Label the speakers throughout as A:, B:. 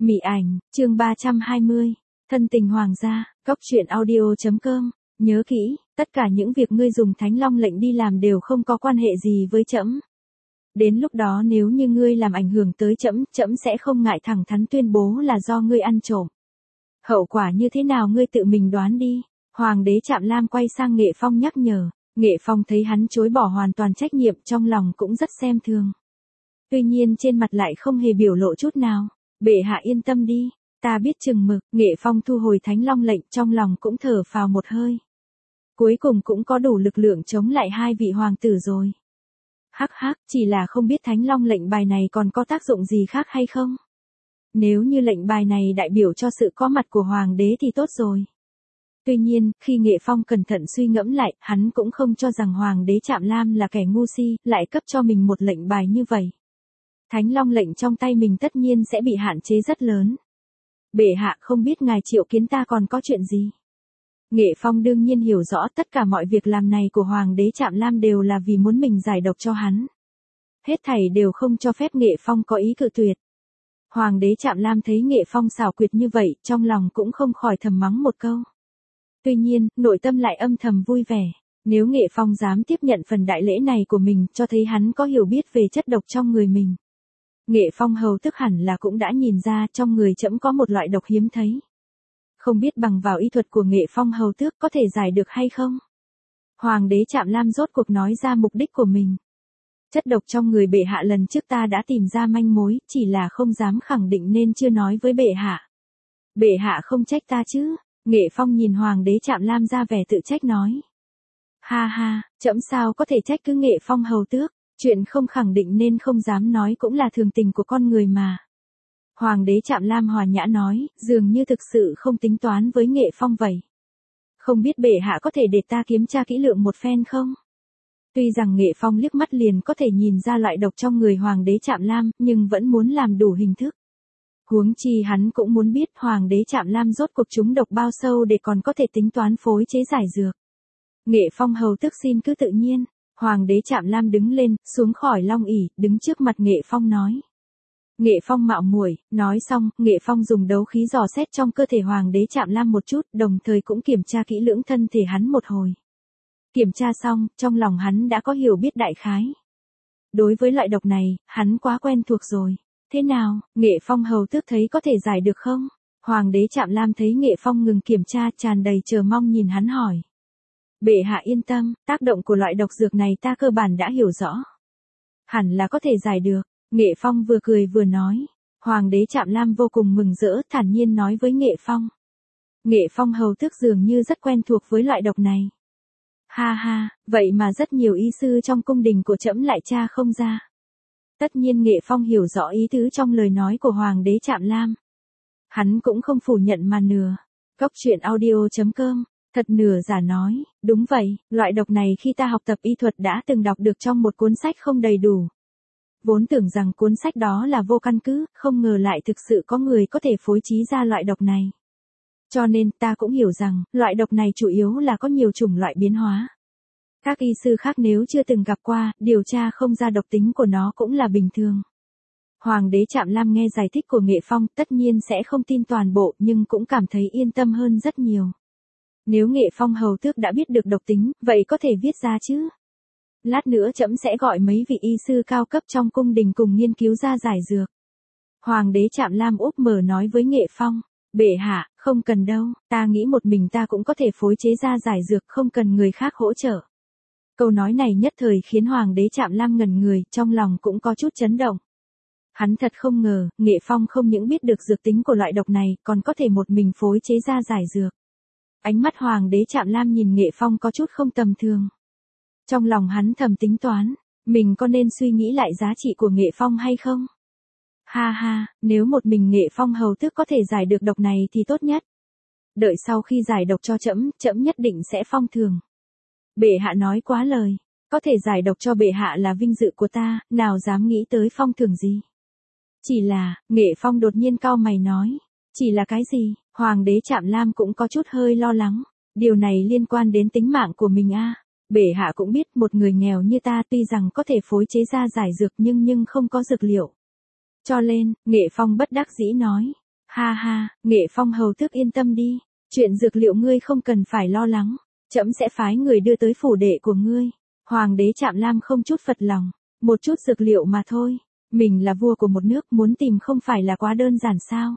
A: Mị ảnh, chương 320, thân tình hoàng gia, cóc truyện audio.com, nhớ kỹ, tất cả những việc ngươi dùng Thánh Long lệnh đi làm đều không có quan hệ gì với trẫm. Đến lúc đó nếu như ngươi làm ảnh hưởng tới trẫm, trẫm sẽ không ngại thẳng thắn tuyên bố là do ngươi ăn trộm. Hậu quả như thế nào ngươi tự mình đoán đi. Hoàng đế Trạm Lam quay sang Nghệ Phong nhắc nhở, Nghệ Phong thấy hắn chối bỏ hoàn toàn trách nhiệm, trong lòng cũng rất xem thường. Tuy nhiên trên mặt lại không hề biểu lộ chút nào. Bệ hạ yên tâm đi, ta biết chừng mực. Nghệ Phong thu hồi Thánh Long lệnh, trong lòng cũng thở phào một hơi. Cuối cùng cũng có đủ lực lượng chống lại hai vị hoàng tử rồi. Hắc hắc, chỉ là không biết Thánh Long lệnh bài này còn có tác dụng gì khác hay không? Nếu như lệnh bài này đại biểu cho sự có mặt của hoàng đế thì tốt rồi. Tuy nhiên, khi Nghệ Phong cẩn thận suy ngẫm lại, hắn cũng không cho rằng hoàng đế Trạm Lam là kẻ ngu si, lại cấp cho mình một lệnh bài như vậy. Thánh Long lệnh trong tay mình tất nhiên sẽ bị hạn chế rất lớn. Bệ hạ, không biết ngài triệu kiến ta còn có chuyện gì? Nghệ Phong đương nhiên hiểu rõ tất cả mọi việc làm này của hoàng đế Trạm Lam đều là vì muốn mình giải độc cho hắn. Hết thảy đều không cho phép Nghệ Phong có ý cự tuyệt. Hoàng đế Trạm Lam thấy Nghệ Phong xảo quyệt như vậy, trong lòng cũng không khỏi thầm mắng một câu. Tuy nhiên, nội tâm lại âm thầm vui vẻ. Nếu Nghệ Phong dám tiếp nhận phần đại lễ này của mình, cho thấy hắn có hiểu biết về chất độc trong người mình. Nghệ Phong hầu tức hẳn là cũng đã nhìn ra trong người trẫm có một loại độc hiếm thấy. Không biết bằng vào y thuật của Nghệ Phong hầu tước có thể giải được hay không? Hoàng đế Trạm Lam rốt cuộc nói ra mục đích của mình. Chất độc trong người bệ hạ lần trước ta đã tìm ra manh mối, chỉ là không dám khẳng định nên chưa nói với bệ hạ. Bệ hạ không trách ta chứ? Nghệ Phong nhìn Hoàng đế Trạm Lam ra vẻ tự trách nói. Ha ha, trẫm sao có thể trách cứ Nghệ Phong hầu tước, chuyện không khẳng định nên không dám nói cũng là thường tình của con người mà. Hoàng đế Trạm Lam hòa nhã nói, dường như thực sự không tính toán với Nghệ Phong vậy. Không biết bệ hạ có thể để ta kiểm tra kỹ lưỡng một phen không? Tuy rằng Nghệ Phong liếc mắt liền có thể nhìn ra loại độc trong người Hoàng đế Trạm Lam, nhưng vẫn muốn làm đủ hình thức. Huống chi hắn cũng muốn biết Hoàng đế Trạm Lam rốt cuộc trúng độc bao sâu để còn có thể tính toán phối chế giải dược. Nghệ Phong hầu tức xin cứ tự nhiên. Hoàng đế Trạm Lam đứng lên, xuống khỏi long ỷ, đứng trước mặt Nghệ Phong nói. Nghệ Phong mạo muội, nói xong, Nghệ Phong dùng đấu khí dò xét trong cơ thể Hoàng đế Trạm Lam một chút, đồng thời cũng kiểm tra kỹ lưỡng thân thể hắn một hồi. Kiểm tra xong, trong lòng hắn đã có hiểu biết đại khái. Đối với loại độc này, hắn quá quen thuộc rồi. Thế nào, Nghệ Phong hầu tước thấy có thể giải được không? Hoàng đế Trạm Lam thấy Nghệ Phong ngừng kiểm tra, tràn đầy chờ mong nhìn hắn hỏi. Bệ hạ yên tâm, tác động của loại độc dược này ta cơ bản đã hiểu rõ. Hẳn là có thể giải được. Nghệ Phong vừa cười vừa nói. Hoàng đế Trạm Lam vô cùng mừng rỡ, thản nhiên nói với Nghệ Phong. Nghệ Phong hầu tước dường như rất quen thuộc với loại độc này. Ha ha, vậy mà rất nhiều y sư trong cung đình của trẫm lại tra không ra. Tất nhiên Nghệ Phong hiểu rõ ý tứ trong lời nói của Hoàng đế Trạm Lam. Hắn cũng không phủ nhận mà nửa. Cóc truyện audio.com, thật nửa giả nói, đúng vậy, loại độc này khi ta học tập y thuật đã từng đọc được trong một cuốn sách không đầy đủ. Vốn tưởng rằng cuốn sách đó là vô căn cứ, không ngờ lại thực sự có người có thể phối trí ra loại độc này. Cho nên ta cũng hiểu rằng, loại độc này chủ yếu là có nhiều chủng loại biến hóa. Các y sư khác nếu chưa từng gặp qua, điều tra không ra độc tính của nó cũng là bình thường. Hoàng đế Trạm Lam nghe giải thích của Nghệ Phong tất nhiên sẽ không tin toàn bộ nhưng cũng cảm thấy yên tâm hơn rất nhiều. Nếu Nghệ Phong hầu tước đã biết được độc tính, vậy có thể viết ra chứ? Lát nữa trẫm sẽ gọi mấy vị y sư cao cấp trong cung đình cùng nghiên cứu ra giải dược. Hoàng đế Trạm Lam úp mở nói với Nghệ Phong. Bệ hạ, không cần đâu, ta nghĩ một mình ta cũng có thể phối chế ra giải dược, không cần người khác hỗ trợ. Câu nói này nhất thời khiến Hoàng đế Trạm Lam ngẩn người, trong lòng cũng có chút chấn động. Hắn thật không ngờ, Nghệ Phong không những biết được dược tính của loại độc này, còn có thể một mình phối chế ra giải dược. Ánh mắt Hoàng đế Trạm Lam nhìn Nghệ Phong có chút không tầm thường. Trong lòng hắn thầm tính toán, mình có nên suy nghĩ lại giá trị của Nghệ Phong hay không? Ha ha, nếu một mình Nghệ Phong hầu tước có thể giải được độc này thì tốt nhất. Đợi sau khi giải độc cho trẫm, trẫm nhất định sẽ phong thường. Bệ hạ nói quá lời, có thể giải độc cho bệ hạ là vinh dự của ta, nào dám nghĩ tới phong thường gì. Chỉ là, Nghệ Phong đột nhiên cau mày nói, chỉ là cái gì? Hoàng đế Trạm Lam cũng có chút hơi lo lắng, điều này liên quan đến tính mạng của mình a. Bệ hạ cũng biết một người nghèo như ta tuy rằng có thể phối chế ra giải dược nhưng không có dược liệu. Cho nên, Nghệ Phong bất đắc dĩ nói, Ha ha, Nghệ Phong hầu tước yên tâm đi, chuyện dược liệu ngươi không cần phải lo lắng, trẫm sẽ phái người đưa tới phủ đệ của ngươi. Hoàng đế Trạm Lam không chút phật lòng, một chút dược liệu mà thôi, mình là vua của một nước, muốn tìm không phải là quá đơn giản sao?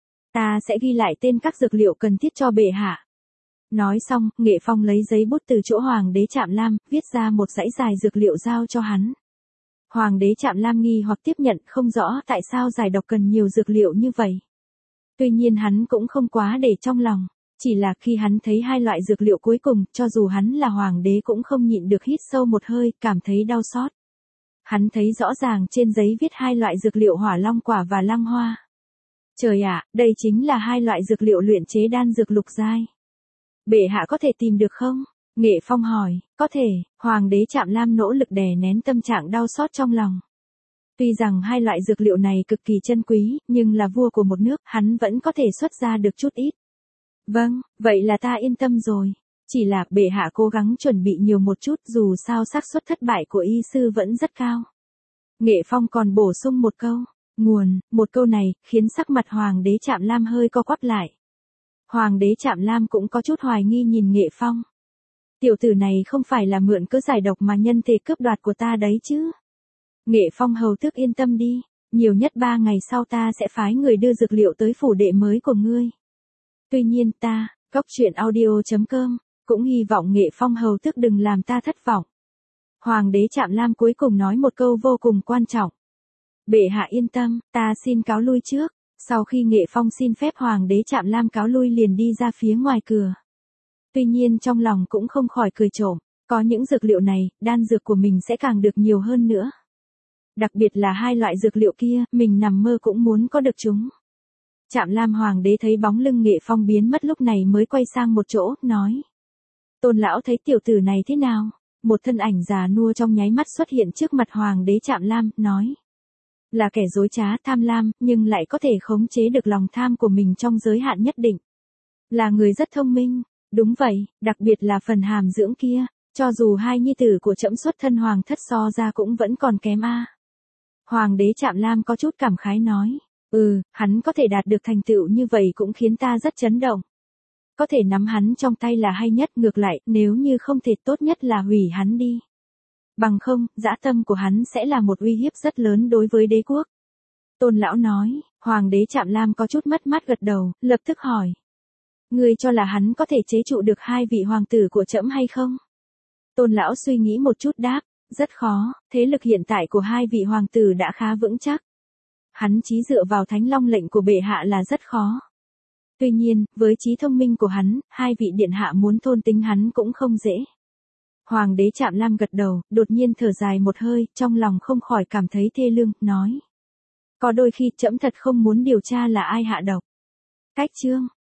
A: Ta sẽ ghi lại tên các dược liệu cần thiết cho bệ hạ. Nói xong, Nghệ Phong lấy giấy bút từ chỗ Hoàng đế Trạm Lam, viết ra một dãy dài dược liệu giao cho hắn. Hoàng đế Trạm Lam nghi hoặc tiếp nhận, không rõ tại sao giải độc cần nhiều dược liệu như vậy. Tuy nhiên hắn cũng không quá để trong lòng, chỉ là khi hắn thấy hai loại dược liệu cuối cùng, cho dù hắn là hoàng đế cũng không nhịn được hít sâu một hơi, cảm thấy đau xót. Hắn thấy rõ ràng trên giấy viết hai loại dược liệu hỏa long quả và lăng hoa. Trời ạ, đây chính là hai loại dược liệu luyện chế đan dược lục giai. Bệ hạ có thể tìm được không? Nghệ Phong hỏi. Có thể. Hoàng đế Trạm Lam nỗ lực đè nén tâm trạng đau xót trong lòng. Tuy rằng hai loại dược liệu này cực kỳ chân quý, nhưng là vua của một nước, hắn vẫn có thể xuất ra được chút ít. Vâng, vậy là ta yên tâm rồi. Chỉ là bệ hạ cố gắng chuẩn bị nhiều một chút, dù sao xác suất thất bại của y sư vẫn rất cao. Nghệ Phong còn bổ sung một câu. Nguồn, một câu này, khiến sắc mặt Hoàng đế Trạm Lam hơi co quắp lại. Hoàng đế Trạm Lam cũng có chút hoài nghi nhìn Nghệ Phong. Tiểu tử này không phải là mượn cớ giải độc mà nhân thể cướp đoạt của ta đấy chứ. Nghệ Phong hầu tước yên tâm đi, nhiều nhất 3 ngày sau ta sẽ phái người đưa dược liệu tới phủ đệ mới của ngươi. Tuy nhiên ta, coctruyện.audio.com, cũng hy vọng Nghệ Phong hầu tước đừng làm ta thất vọng. Hoàng đế Trạm Lam cuối cùng nói một câu vô cùng quan trọng. Bệ hạ yên tâm, ta xin cáo lui trước. Sau khi Nghệ Phong xin phép Hoàng đế Trạm Lam cáo lui liền đi ra phía ngoài cửa. Tuy nhiên trong lòng cũng không khỏi cười trộm, có những dược liệu này, đan dược của mình sẽ càng được nhiều hơn nữa. Đặc biệt là hai loại dược liệu kia, mình nằm mơ cũng muốn có được chúng. Trạm Lam Hoàng đế thấy bóng lưng Nghệ Phong biến mất lúc này mới quay sang một chỗ, nói. Tôn lão thấy tiểu tử này thế nào? Một thân ảnh già nua trong nháy mắt xuất hiện trước mặt Hoàng đế Trạm Lam, nói. Là kẻ dối trá tham lam, nhưng lại có thể khống chế được lòng tham của mình trong giới hạn nhất định. Là người rất thông minh, đúng vậy, đặc biệt là phần hàm dưỡng kia, cho dù hai nhi tử của trẫm xuất thân hoàng thất so ra cũng vẫn còn kém a. Hoàng đế Trạm Lam có chút cảm khái nói, hắn có thể đạt được thành tựu như vậy cũng khiến ta rất chấn động. Có thể nắm hắn trong tay là hay nhất, ngược lại, nếu như không thể tốt nhất là hủy hắn đi. Bằng không, dã tâm của hắn sẽ là một uy hiếp rất lớn đối với đế quốc. Tôn lão nói, Hoàng đế Trạm Lam có chút mất mát gật đầu, lập tức hỏi. Ngươi cho là hắn có thể chế trụ được hai vị hoàng tử của trẫm hay không? Tôn lão suy nghĩ một chút đáp, rất khó, thế lực hiện tại của hai vị hoàng tử đã khá vững chắc. Hắn chí dựa vào Thánh Long lệnh của bệ hạ là rất khó. Tuy nhiên, với trí thông minh của hắn, hai vị điện hạ muốn thôn tính hắn cũng không dễ. Hoàng đế Trạm Lam gật đầu, đột nhiên thở dài một hơi, trong lòng không khỏi cảm thấy thê lương, nói. Có đôi khi trẫm thật không muốn điều tra là ai hạ độc. Cách chương.